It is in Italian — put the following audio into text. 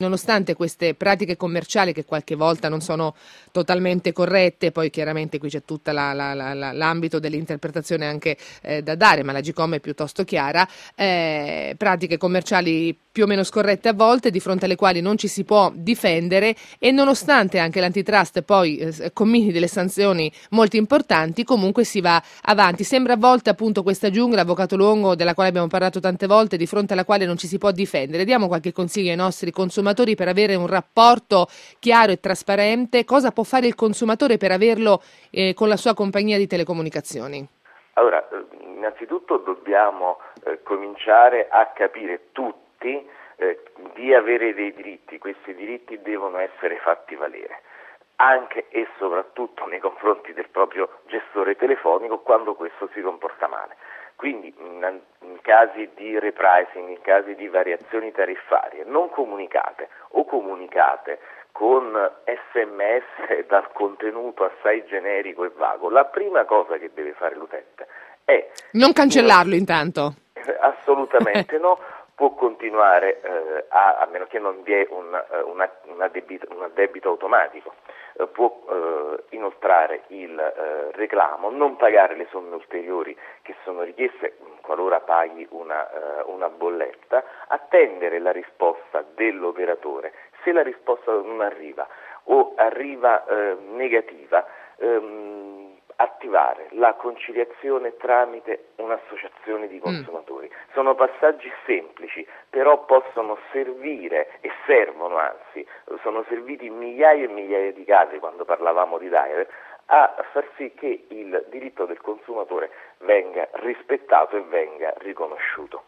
Nonostante queste pratiche commerciali che qualche volta non sono totalmente corrette, poi chiaramente qui c'è tutta l'ambito dell'interpretazione anche da dare, ma l'Agcom è piuttosto chiara, pratiche commerciali più o meno scorrette a volte, di fronte alle quali non ci si può difendere, e nonostante anche l'antitrust poi commini delle sanzioni molto importanti, comunque si va avanti. Sembra a volte appunto questa giungla, avvocato Longo, della quale abbiamo parlato tante volte, di fronte alla quale non ci si può difendere. Diamo qualche consiglio ai nostri consumatori per avere un rapporto chiaro e trasparente. Cosa può fare il consumatore per averlo con la sua compagnia di telecomunicazioni? Allora, innanzitutto dobbiamo cominciare a capire tutti di avere dei diritti. Questi diritti devono essere fatti valere, anche e soprattutto nei confronti del proprio gestore telefonico quando questo si comporta male. Quindi in casi di repricing, in casi di variazioni tariffarie non comunicate o comunicate con SMS dal contenuto assai generico e vago, la prima cosa che deve fare l'utente è non cancellarlo intanto. Assolutamente no. Può continuare a meno che non vi è un addebito automatico, può inoltrare il reclamo, non pagare le somme ulteriori che sono richieste qualora paghi una bolletta, attendere la risposta dell'operatore. Se la risposta non arriva o arriva negativa, attivare la conciliazione tramite un'associazione di consumatori. Sono passaggi semplici, però possono servire e servono, anzi, sono serviti in migliaia e migliaia di casi quando parlavamo di dialer, a far sì che il diritto del consumatore venga rispettato e venga riconosciuto.